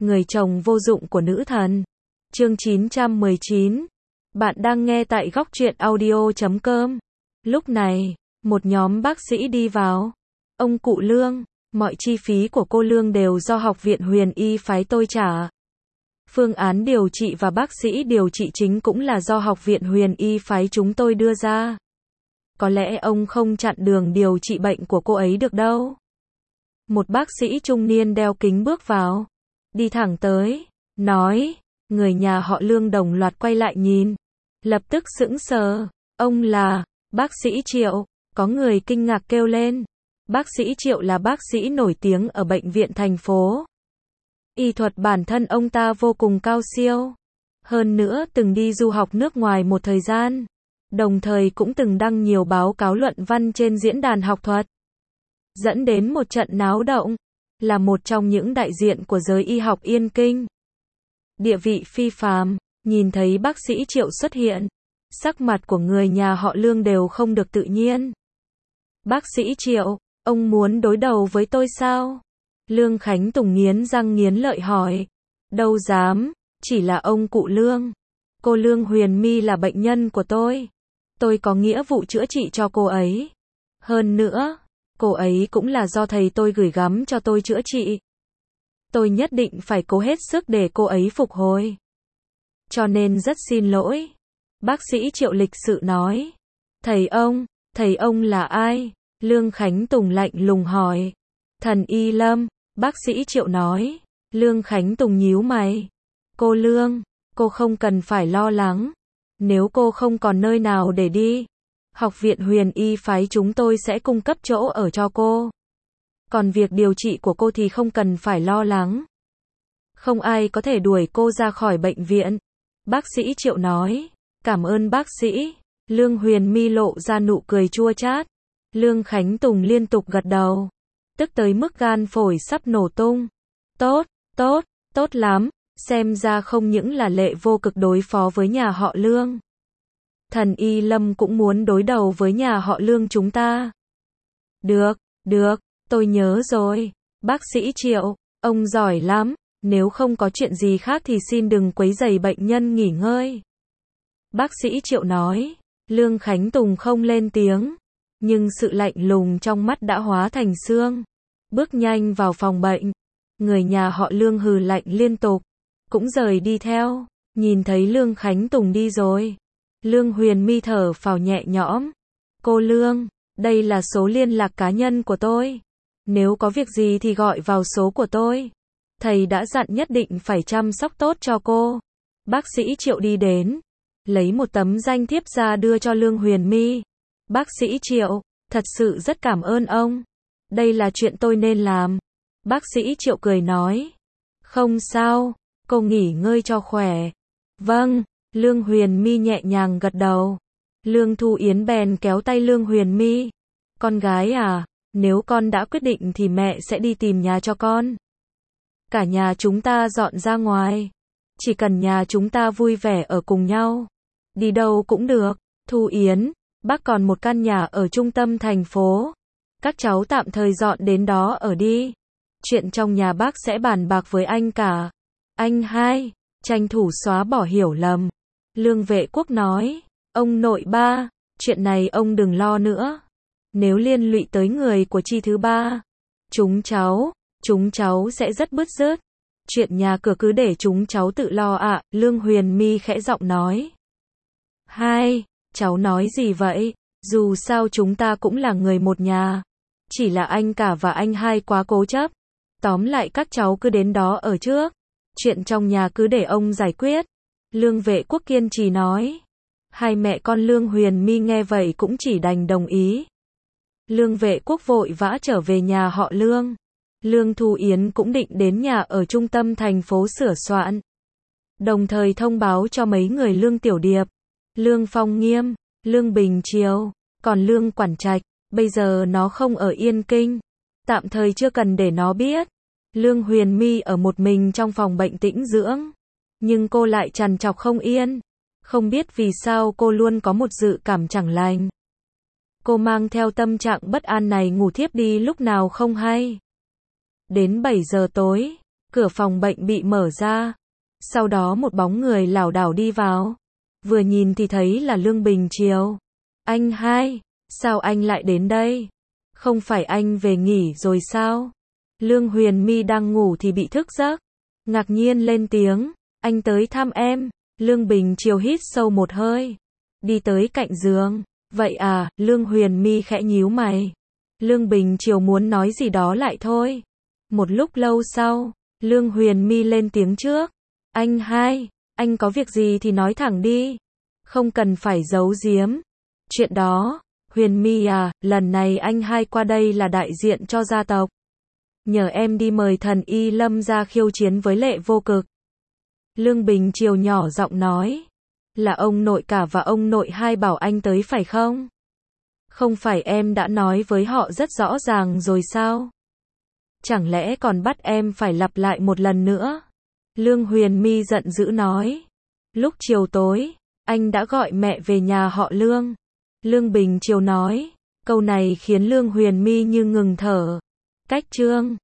người chồng vô dụng của nữ thần. Chương 919. Bạn đang nghe tại góc truyện audio.com. Lúc này, một nhóm bác sĩ đi vào. Ông cụ Lương, mọi chi phí của cô Lương đều do Học viện Huyền Y phái tôi trả. Phương án điều trị và bác sĩ điều trị chính cũng là do Học viện Huyền Y phái chúng tôi đưa ra. Có lẽ ông không chặn đường điều trị bệnh của cô ấy được đâu. Một bác sĩ trung niên đeo kính bước vào, đi thẳng tới, nói, người nhà họ Lương đồng loạt quay lại nhìn, lập tức sững sờ, ông là, bác sĩ Triệu, có người kinh ngạc kêu lên. Bác sĩ Triệu là bác sĩ nổi tiếng ở bệnh viện thành phố. Y thuật bản thân ông ta vô cùng cao siêu. Hơn nữa từng đi du học nước ngoài một thời gian. Đồng thời cũng từng đăng nhiều báo cáo luận văn trên diễn đàn học thuật. Dẫn đến một trận náo động. Là một trong những đại diện của giới y học Yên Kinh. Địa vị phi phàm, nhìn thấy bác sĩ Triệu xuất hiện. Sắc mặt của người nhà họ Lương đều không được tự nhiên. Bác sĩ Triệu, ông muốn đối đầu với tôi sao? Lương Khánh Tùng nghiến răng nghiến lợi hỏi. Đâu dám, chỉ là ông cụ Lương. Cô Lương Huyền My là bệnh nhân của tôi. Tôi có nghĩa vụ chữa trị cho cô ấy. Hơn nữa, cô ấy cũng là do thầy tôi gửi gắm cho tôi chữa trị. Tôi nhất định phải cố hết sức để cô ấy phục hồi. Cho nên rất xin lỗi. Bác sĩ Triệu lịch sự nói. Thầy ông là ai? Lương Khánh Tùng lạnh lùng hỏi. Thần Y Lâm, bác sĩ Triệu nói. Lương Khánh Tùng nhíu mày. Cô Lương, cô không cần phải lo lắng. Nếu cô không còn nơi nào để đi, Học viện Huyền Y phái chúng tôi sẽ cung cấp chỗ ở cho cô. Còn việc điều trị của cô thì không cần phải lo lắng. Không ai có thể đuổi cô ra khỏi bệnh viện. Bác sĩ Triệu nói. Cảm ơn bác sĩ. Lương Huyền My lộ ra nụ cười chua chát. Lương Khánh Tùng liên tục gật đầu. Tức tới mức gan phổi sắp nổ tung. Tốt lắm. Xem ra không những là Lệ Vô Cực đối phó với nhà họ Lương. Thần Y Lâm cũng muốn đối đầu với nhà họ Lương chúng ta. Được, tôi nhớ rồi. Bác sĩ Triệu, ông giỏi lắm. Nếu không có chuyện gì khác thì xin đừng quấy rầy bệnh nhân nghỉ ngơi. Bác sĩ Triệu nói. Lương Khánh Tùng không lên tiếng. Nhưng sự lạnh lùng trong mắt đã hóa thành xương. Bước nhanh vào phòng bệnh. Người nhà họ Lương hừ lạnh liên tục. Cũng rời đi theo. Nhìn thấy Lương Khánh Tùng đi rồi. Lương Huyền My thở phào nhẹ nhõm. Cô Lương, đây là số liên lạc cá nhân của tôi. Nếu có việc gì thì gọi vào số của tôi. Thầy đã dặn nhất định phải chăm sóc tốt cho cô. Bác sĩ Triệu đi đến. Lấy một tấm danh thiếp ra đưa cho Lương Huyền My. Bác sĩ Triệu, thật sự rất cảm ơn ông. Đây là chuyện tôi nên làm. Bác sĩ Triệu cười nói. Không sao, cô nghỉ ngơi cho khỏe. Vâng, Lương Huyền My nhẹ nhàng gật đầu. Lương Thu Yến bèn kéo tay Lương Huyền My. Con gái à, nếu con đã quyết định thì mẹ sẽ đi tìm nhà cho con. Cả nhà chúng ta dọn ra ngoài. Chỉ cần nhà chúng ta vui vẻ ở cùng nhau. Đi đâu cũng được. Thu Yến, bác còn một căn nhà ở trung tâm thành phố. Các cháu tạm thời dọn đến đó ở đi. Chuyện trong nhà bác sẽ bàn bạc với anh cả. Anh hai, tranh thủ xóa bỏ hiểu lầm. Lương Vệ Quốc nói. Ông nội ba, chuyện này ông đừng lo nữa. Nếu liên lụy tới người của chi thứ ba, chúng cháu sẽ rất bứt rứt. Chuyện nhà cửa cứ để chúng cháu tự lo ạ. Lương Huyền My khẽ giọng nói. Hai, cháu nói gì vậy? Dù sao chúng ta cũng là người một nhà. Chỉ là anh cả và anh hai quá cố chấp. Tóm lại các cháu cứ đến đó ở trước. Chuyện trong nhà cứ để ông giải quyết. Lương Vệ Quốc kiên trì nói. Hai mẹ con Lương Huyền My nghe vậy cũng chỉ đành đồng ý. Lương Vệ Quốc vội vã trở về nhà họ Lương. Lương Thu Yến cũng định đến nhà ở trung tâm thành phố sửa soạn. Đồng thời thông báo cho mấy người Lương Tiểu Điệp, Lương Phong Nghiêm, Lương Bình Triều, còn Lương Quản Trạch, bây giờ nó không ở Yên Kinh. Tạm thời chưa cần để nó biết. Lương Huyền My ở một mình trong phòng bệnh tĩnh dưỡng. Nhưng cô lại trằn trọc không yên. Không biết vì sao cô luôn có một dự cảm chẳng lành. Cô mang theo tâm trạng bất an này ngủ thiếp đi lúc nào không hay. Đến 7 giờ tối, Cửa phòng bệnh bị mở ra. Sau đó một bóng người lảo đảo đi vào. Vừa nhìn thì thấy là Lương Bình Triều. Anh hai, sao anh lại đến đây? Không phải anh về nghỉ rồi sao? Lương Huyền My đang ngủ thì bị thức giấc. Ngạc nhiên lên tiếng, anh tới thăm em. Lương Bình Triều hít sâu một hơi. Đi tới cạnh giường. Vậy à, Lương Huyền My khẽ nhíu mày. Lương Bình Triều muốn nói gì đó lại thôi. Một lúc lâu sau, Lương Huyền My lên tiếng trước. Anh hai, anh có việc gì thì nói thẳng đi. Không cần phải giấu giếm. Chuyện đó, Huyền My à, lần này anh hai qua đây là đại diện cho gia tộc. Nhờ em đi mời thần Y Lâm ra khiêu chiến với Lệ Vô Cực. Lương Bình Triều nhỏ giọng nói. Là ông nội cả và ông nội hai bảo anh tới phải không? Không phải em đã nói với họ rất rõ ràng rồi sao? Chẳng lẽ còn bắt em phải lặp lại một lần nữa? Lương Huyền My giận dữ nói. Lúc chiều tối, anh đã gọi mẹ về nhà họ Lương. Lương Bình Triều nói. Câu này khiến Lương Huyền My như ngừng thở. Cách chương